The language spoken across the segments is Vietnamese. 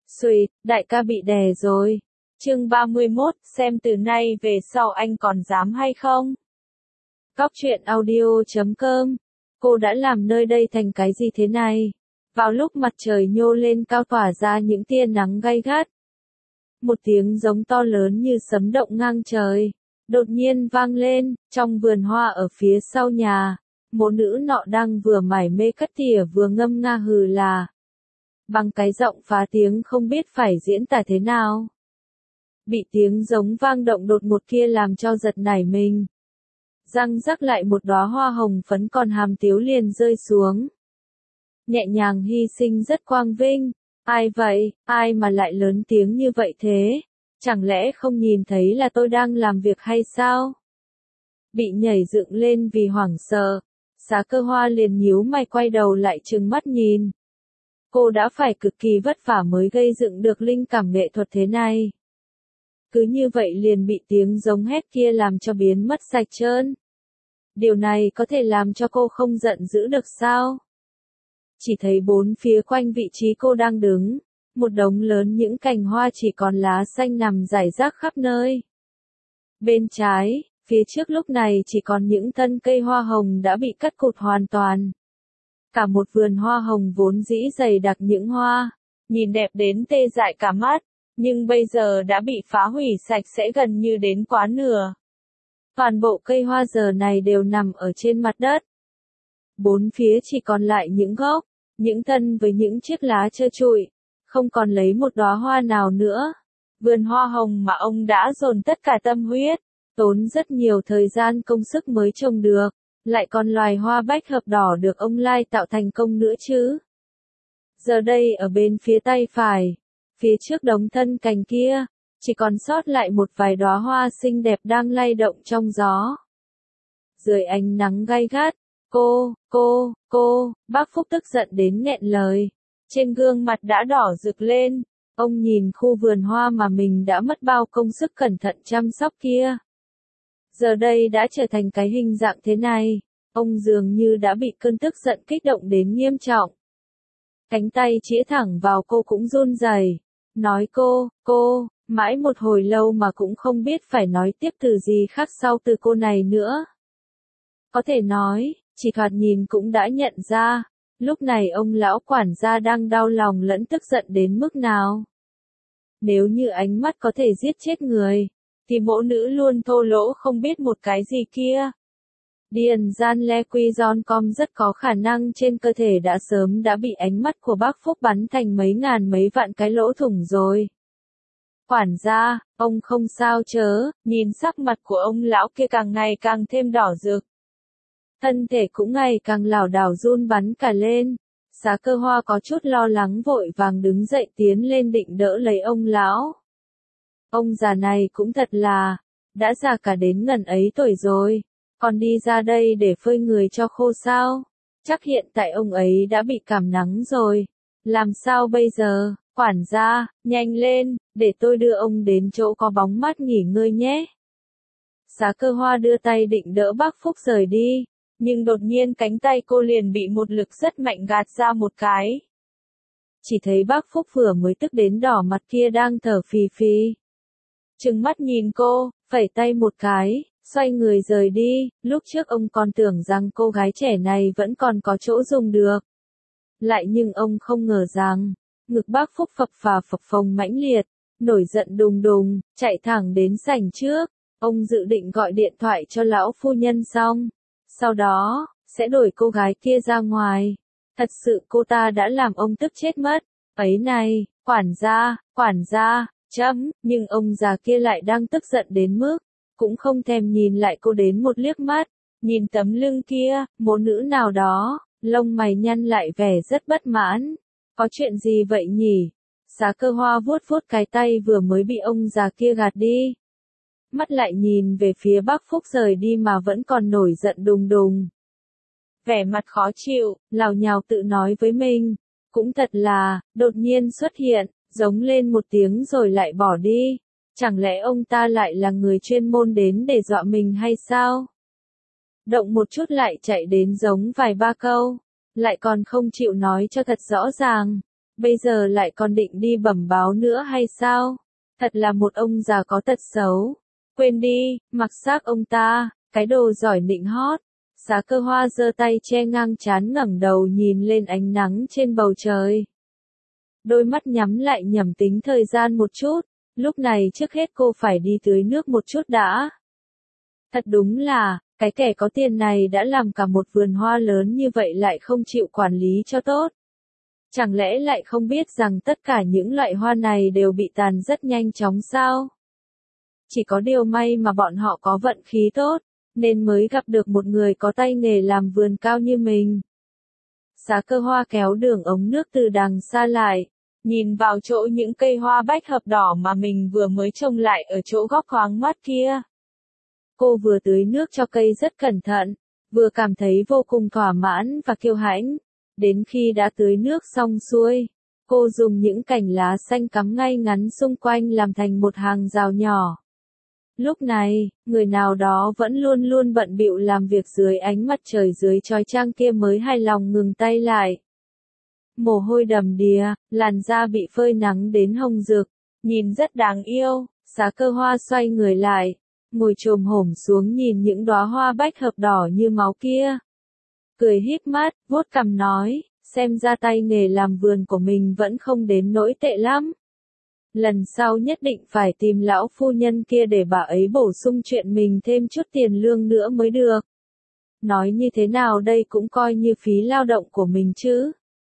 Xùi, đại ca bị đè rồi. Chương 31, xem từ nay về sau anh còn dám hay không? Góc truyện audio.com. Cô đã làm nơi đây thành cái gì thế này? Vào lúc mặt trời nhô lên cao tỏa ra những tia nắng gay gắt. Một tiếng giống to lớn như sấm động ngang trời. Đột nhiên vang lên, trong vườn hoa ở phía sau nhà. Một nữ nọ đang vừa mải mê cắt tỉa vừa ngâm nga hừ là. Bằng cái giọng phá tiếng không biết phải diễn tả thế nào. Bị tiếng giống vang động đột ngột kia làm cho giật nảy mình. Răng rắc lại một đóa hoa hồng phấn còn hàm tiếu liền rơi xuống. Nhẹ nhàng hy sinh rất quang vinh. Ai vậy, ai mà lại lớn tiếng như vậy thế? Chẳng lẽ không nhìn thấy là tôi đang làm việc hay sao? Bị nhảy dựng lên vì hoảng sợ. Xá Cơ Hoa liền nhíu mày quay đầu lại trừng mắt nhìn. Cô đã phải cực kỳ vất vả mới gây dựng được linh cảm nghệ thuật thế này. Cứ như vậy liền bị tiếng giống hét kia làm cho biến mất sạch trơn. Điều này có thể làm cho cô không giận dữ được sao? Chỉ thấy bốn phía quanh vị trí cô đang đứng, một đống lớn những cành hoa chỉ còn lá xanh nằm rải rác khắp nơi. Bên trái, phía trước lúc này chỉ còn những thân cây hoa hồng đã bị cắt cụt hoàn toàn. Cả một vườn hoa hồng vốn dĩ dày đặc những hoa, nhìn đẹp đến tê dại cả mắt, nhưng bây giờ đã bị phá hủy sạch sẽ gần như đến quá nửa. Toàn bộ cây hoa giờ này đều nằm ở trên mặt đất. Bốn phía chỉ còn lại những gốc, những thân với những chiếc lá trơ trụi, không còn lấy một đóa hoa nào nữa. Vườn hoa hồng mà ông đã dồn tất cả tâm huyết, tốn rất nhiều thời gian công sức mới trồng được. Lại còn loài hoa bách hợp đỏ được ông lai tạo thành công nữa chứ. Giờ đây ở bên phía tay phải, phía trước đống thân cành kia, chỉ còn sót lại một vài đóa hoa xinh đẹp đang lay động trong gió. Dưới ánh nắng gay gắt, bác Phúc tức giận đến nghẹn lời. Trên gương mặt đã đỏ rực lên, ông nhìn khu vườn hoa mà mình đã mất bao công sức cẩn thận chăm sóc kia. Giờ đây đã trở thành cái hình dạng thế này, ông dường như đã bị cơn tức giận kích động đến nghiêm trọng. Cánh tay chĩa thẳng vào cô cũng run rẩy, nói cô, mãi một hồi lâu mà cũng không biết phải nói tiếp từ gì khác sau từ cô này nữa. Có thể nói, chỉ thoạt nhìn cũng đã nhận ra, lúc này ông lão quản gia đang đau lòng lẫn tức giận đến mức nào. Nếu như ánh mắt có thể giết chết người, thì mẫu nữ luôn thô lỗ không biết một cái gì kia. Điền Gian Le Quy Gion Com rất có khả năng trên cơ thể đã sớm đã bị ánh mắt của bác Phúc bắn thành mấy ngàn mấy vạn cái lỗ thủng rồi. Quản gia, ông không sao chớ, nhìn sắc mặt của ông lão kia càng ngày càng thêm đỏ rực. Thân thể cũng ngày càng lảo đảo run bắn cả lên. Xá Cơ Hoa có chút lo lắng vội vàng đứng dậy tiến lên định đỡ lấy ông lão. Ông già này cũng thật là, đã già cả đến ngần ấy tuổi rồi, còn đi ra đây để phơi người cho khô sao? Chắc hiện tại ông ấy đã bị cảm nắng rồi. Làm sao bây giờ? Quản gia, nhanh lên, để tôi đưa ông đến chỗ có bóng mát nghỉ ngơi nhé. Xá Cơ Hoa đưa tay định đỡ bác Phúc rời đi, nhưng đột nhiên cánh tay cô liền bị một lực rất mạnh gạt ra một cái. Chỉ thấy bác Phúc vừa mới tức đến đỏ mặt kia đang thở phì phì. Trừng mắt nhìn cô, phẩy tay một cái, xoay người rời đi. Lúc trước ông còn tưởng rằng cô gái trẻ này vẫn còn có chỗ dùng được. Lại nhưng ông không ngờ rằng, ngực bác Phúc phập phà phập phồng mãnh liệt, nổi giận đùng đùng, chạy thẳng đến sảnh trước. Ông dự định gọi điện thoại cho lão phu nhân xong, sau đó, sẽ đuổi cô gái kia ra ngoài. Thật sự cô ta đã làm ông tức chết mất. Ấy này, quản gia, nhưng ông già kia lại đang tức giận đến mức, cũng không thèm nhìn lại cô đến một liếc mắt. Nhìn tấm lưng kia, một nữ nào đó, lông mày nhăn lại vẻ rất bất mãn. Có chuyện gì vậy nhỉ? Xá Cơ Hoa vuốt vuốt cái tay vừa mới bị ông già kia gạt đi. Mắt lại nhìn về phía bác Phúc rời đi mà vẫn còn nổi giận đùng đùng. Vẻ mặt khó chịu, lào nhào tự nói với mình. Cũng thật là, đột nhiên xuất hiện, giống lên một tiếng rồi lại bỏ đi. Chẳng lẽ ông ta lại là người chuyên môn đến để dọa mình hay sao? Động một chút lại chạy đến giống vài ba câu, lại còn không chịu nói cho thật rõ ràng. Bây giờ lại còn định đi bẩm báo nữa hay sao? Thật là một ông già có tật xấu. Quên đi, mặc xác ông ta, cái đồ giỏi nịnh hót. Xá Cơ Hoa giơ tay che ngang trán ngẩng đầu nhìn lên ánh nắng trên bầu trời. Đôi mắt nhắm lại nhẩm tính thời gian một chút, lúc này trước hết cô phải đi tưới nước một chút đã. Thật đúng là, cái kẻ có tiền này đã làm cả một vườn hoa lớn như vậy lại không chịu quản lý cho tốt. Chẳng lẽ lại không biết rằng tất cả những loại hoa này đều bị tàn rất nhanh chóng sao? Chỉ có điều may mà bọn họ có vận khí tốt, nên mới gặp được một người có tay nghề làm vườn cao như mình. Xá Cơ Hoa kéo đường ống nước từ đằng xa lại, nhìn vào chỗ những cây hoa bách hợp đỏ mà mình vừa mới trồng lại ở chỗ góc thoáng mát kia. Cô vừa tưới nước cho cây rất cẩn thận, vừa cảm thấy vô cùng thỏa mãn và kiêu hãnh. Đến khi đã tưới nước xong xuôi, cô dùng những cành lá xanh cắm ngay ngắn xung quanh làm thành một hàng rào nhỏ. Lúc này, người nào đó vẫn luôn luôn bận bịu làm việc dưới ánh mặt trời dưới chói chang kia mới hài lòng ngừng tay lại. Mồ hôi đầm đìa, làn da bị phơi nắng đến hồng rực, nhìn rất đáng yêu. Xá Cơ Hoa xoay người lại, ngồi chồm hổm xuống nhìn những đóa hoa bách hợp đỏ như máu kia. Cười híp mắt, vuốt cằm nói, xem ra tay nghề làm vườn của mình vẫn không đến nỗi tệ lắm. Lần sau nhất định phải tìm lão phu nhân kia để bà ấy bổ sung chuyện mình thêm chút tiền lương nữa mới được. Nói như thế nào đây cũng coi như phí lao động của mình chứ.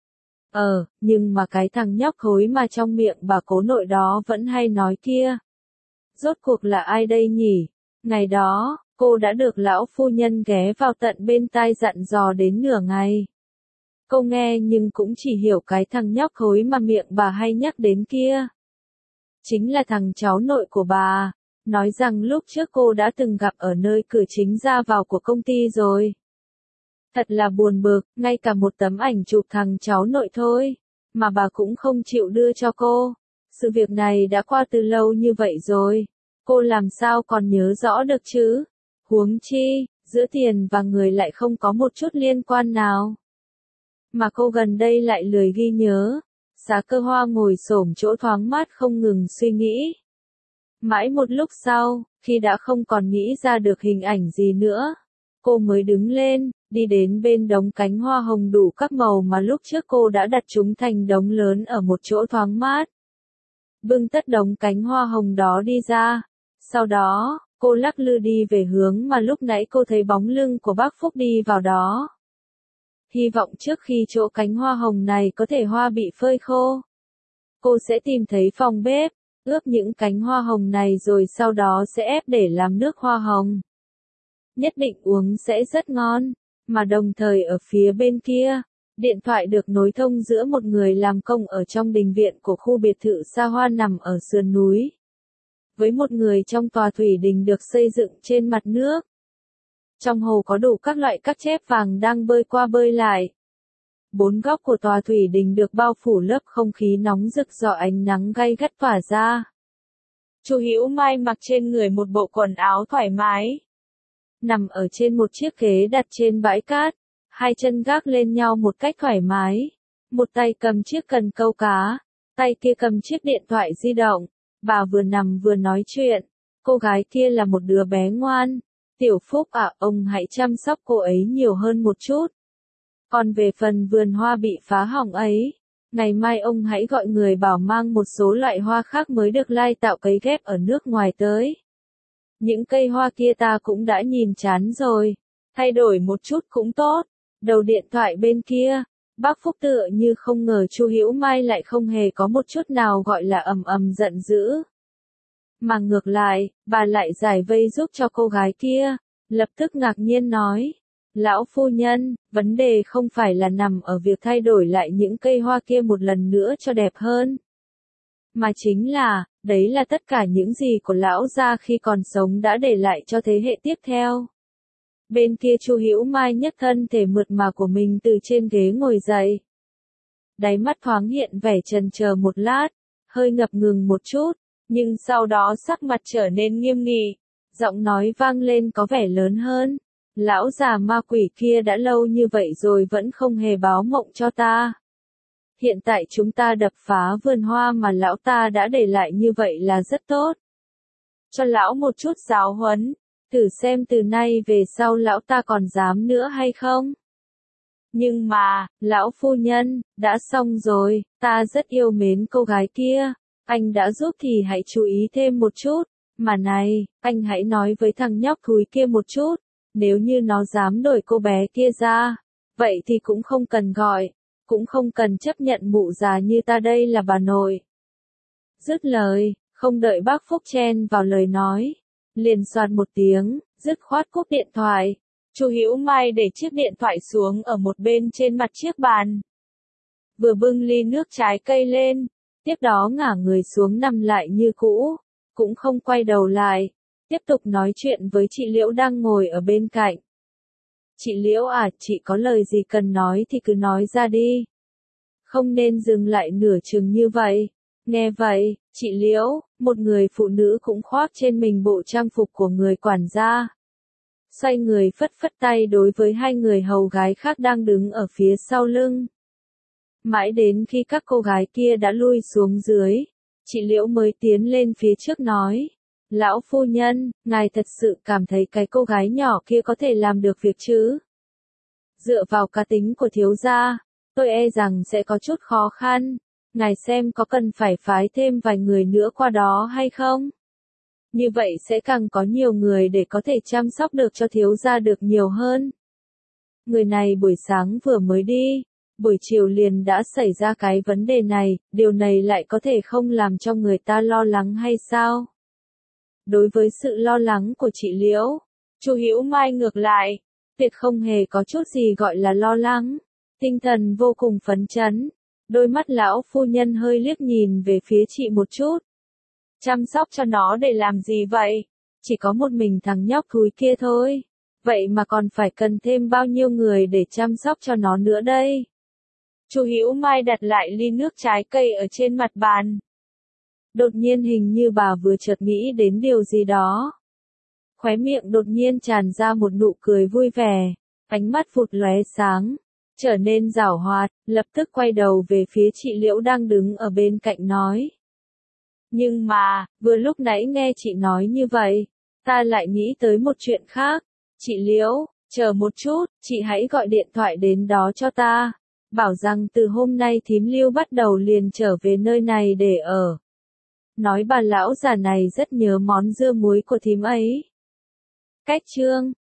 Nhưng mà cái thằng nhóc khối mà trong miệng bà cố nội đó vẫn hay nói kia. Rốt cuộc là ai đây nhỉ? Ngày đó, cô đã được lão phu nhân ghé vào tận bên tai dặn dò đến nửa ngày. Cô nghe nhưng cũng chỉ hiểu cái thằng nhóc khối mà miệng bà hay nhắc đến kia. Chính là thằng cháu nội của bà, nói rằng lúc trước cô đã từng gặp ở nơi cửa chính ra vào của công ty rồi. Thật là buồn bực, ngay cả một tấm ảnh chụp thằng cháu nội thôi, mà bà cũng không chịu đưa cho cô. Sự việc này đã qua từ lâu như vậy rồi, cô làm sao còn nhớ rõ được chứ? Huống chi, giữa tiền và người lại không có một chút liên quan nào. Mà cô gần đây lại lười ghi nhớ. Xá Cơ Hoa ngồi xổm chỗ thoáng mát không ngừng suy nghĩ. Mãi một lúc sau, khi đã không còn nghĩ ra được hình ảnh gì nữa, cô mới đứng lên, đi đến bên đống cánh hoa hồng đủ các màu mà lúc trước cô đã đặt chúng thành đống lớn ở một chỗ thoáng mát. Bưng tất đống cánh hoa hồng đó đi ra. Sau đó, cô lắc lư đi về hướng mà lúc nãy cô thấy bóng lưng của bác Phúc đi vào đó. Hy vọng trước khi chỗ cánh hoa hồng này có thể hoa bị phơi khô, cô sẽ tìm thấy phòng bếp, ướp những cánh hoa hồng này rồi sau đó sẽ ép để làm nước hoa hồng. Nhất định uống sẽ rất ngon, mà đồng thời ở phía bên kia, điện thoại được nối thông giữa một người làm công ở trong đình viện của khu biệt thự xa hoa nằm ở sườn núi, với một người trong tòa thủy đình được xây dựng trên mặt nước. Trong hồ có đủ các loại các chép vàng đang bơi qua bơi lại. Bốn góc của tòa thủy đình được bao phủ lớp không khí nóng rực do ánh nắng gay gắt tỏa ra. Chu Hữu Mai mặc trên người một bộ quần áo thoải mái, nằm ở trên một chiếc ghế đặt trên bãi cát, hai chân gác lên nhau một cách thoải mái, một tay cầm chiếc cần câu cá, tay kia cầm chiếc điện thoại di động. Bà vừa nằm vừa nói chuyện. Cô gái kia là một đứa bé ngoan. Tiểu Phúc à, ông hãy chăm sóc cô ấy nhiều hơn một chút. Còn về phần vườn hoa bị phá hỏng ấy, ngày mai ông hãy gọi người bảo mang một số loại hoa khác mới được lai tạo cấy ghép ở nước ngoài tới. Những cây hoa kia ta cũng đã nhìn chán rồi, thay đổi một chút cũng tốt. Đầu điện thoại bên kia, bác Phúc tựa như không ngờ Chu Hữu Mai lại không hề có một chút nào gọi là giận dữ. Mà ngược lại, bà lại giải vây giúp cho cô gái kia, lập tức ngạc nhiên nói. Lão phu nhân, vấn đề không phải là nằm ở việc thay đổi lại những cây hoa kia một lần nữa cho đẹp hơn. Mà chính là, đấy là tất cả những gì của lão gia khi còn sống đã để lại cho thế hệ tiếp theo. Bên kia Chu Hữu Mai nhấc thân thể mượt mà của mình từ trên ghế ngồi dậy. Đáy mắt thoáng hiện vẻ chần chờ một lát, hơi ngập ngừng một chút, nhưng sau đó sắc mặt trở nên nghiêm nghị, giọng nói vang lên có vẻ lớn hơn. Lão già ma quỷ kia đã lâu như vậy rồi vẫn không hề báo mộng cho ta. Hiện tại chúng ta đập phá vườn hoa mà lão ta đã để lại như vậy là rất tốt. Cho lão một chút giáo huấn, thử xem từ nay về sau lão ta còn dám nữa hay không. Nhưng mà, lão phu nhân, đã xong rồi, ta rất yêu mến cô gái kia, anh đã giúp thì hãy chú ý thêm một chút, mà này, anh hãy nói với thằng nhóc thúi kia một chút, nếu như nó dám đuổi cô bé kia ra, vậy thì cũng không cần gọi, cũng không cần chấp nhận mụ già như ta đây là bà nội. Dứt lời, không đợi bác Phúc chen vào lời nói, liền soạt một tiếng, dứt khoát cúp điện thoại. Chu Hữu Mai để chiếc điện thoại xuống ở một bên trên mặt chiếc bàn. Vừa bưng ly nước trái cây lên, tiếp đó ngả người xuống nằm lại như cũ, cũng không quay đầu lại, tiếp tục nói chuyện với chị Liễu đang ngồi ở bên cạnh. Chị Liễu à, chị có lời gì cần nói thì cứ nói ra đi. Không nên dừng lại nửa chừng như vậy. Nghe vậy, chị Liễu, một người phụ nữ cũng khoác trên mình bộ trang phục của người quản gia. Xoay người phất phất tay đối với hai người hầu gái khác đang đứng ở phía sau lưng. Mãi đến khi các cô gái kia đã lui xuống dưới, chị Liễu mới tiến lên phía trước nói. Lão phu nhân, ngài thật sự cảm thấy cái cô gái nhỏ kia có thể làm được việc chứ? Dựa vào cá tính của thiếu gia, tôi e rằng sẽ có chút khó khăn. Ngài xem có cần phải phái thêm vài người nữa qua đó hay không? Như vậy sẽ càng có nhiều người để có thể chăm sóc được cho thiếu gia được nhiều hơn. Người này buổi sáng vừa mới đi, buổi chiều liền đã xảy ra cái vấn đề này, điều này lại có thể không làm cho người ta lo lắng hay sao? Đối với sự lo lắng của chị Liễu, Chu Hữu Mai ngược lại, tuyệt không hề có chút gì gọi là lo lắng, tinh thần vô cùng phấn chấn. Đôi mắt lão phu nhân hơi liếc nhìn về phía chị một chút. Chăm sóc cho nó để làm gì vậy? Chỉ có một mình thằng nhóc thúi kia thôi. Vậy mà còn phải cần thêm bao nhiêu người để chăm sóc cho nó nữa đây? Chu Hữu Mai đặt lại ly nước trái cây ở trên mặt bàn. Đột nhiên hình như bà vừa chợt nghĩ đến điều gì đó. Khóe miệng đột nhiên tràn ra một nụ cười vui vẻ, ánh mắt phụt lóe sáng, trở nên giảo hoạt, lập tức quay đầu về phía chị Liễu đang đứng ở bên cạnh nói. Nhưng mà, vừa lúc nãy nghe chị nói như vậy, ta lại nghĩ tới một chuyện khác. Chị Liễu, chờ một chút, chị hãy gọi điện thoại đến đó cho ta. Bảo rằng từ hôm nay thím Lưu bắt đầu liền trở về nơi này để ở. Nói bà lão già này rất nhớ món dưa muối của thím ấy. Cách chương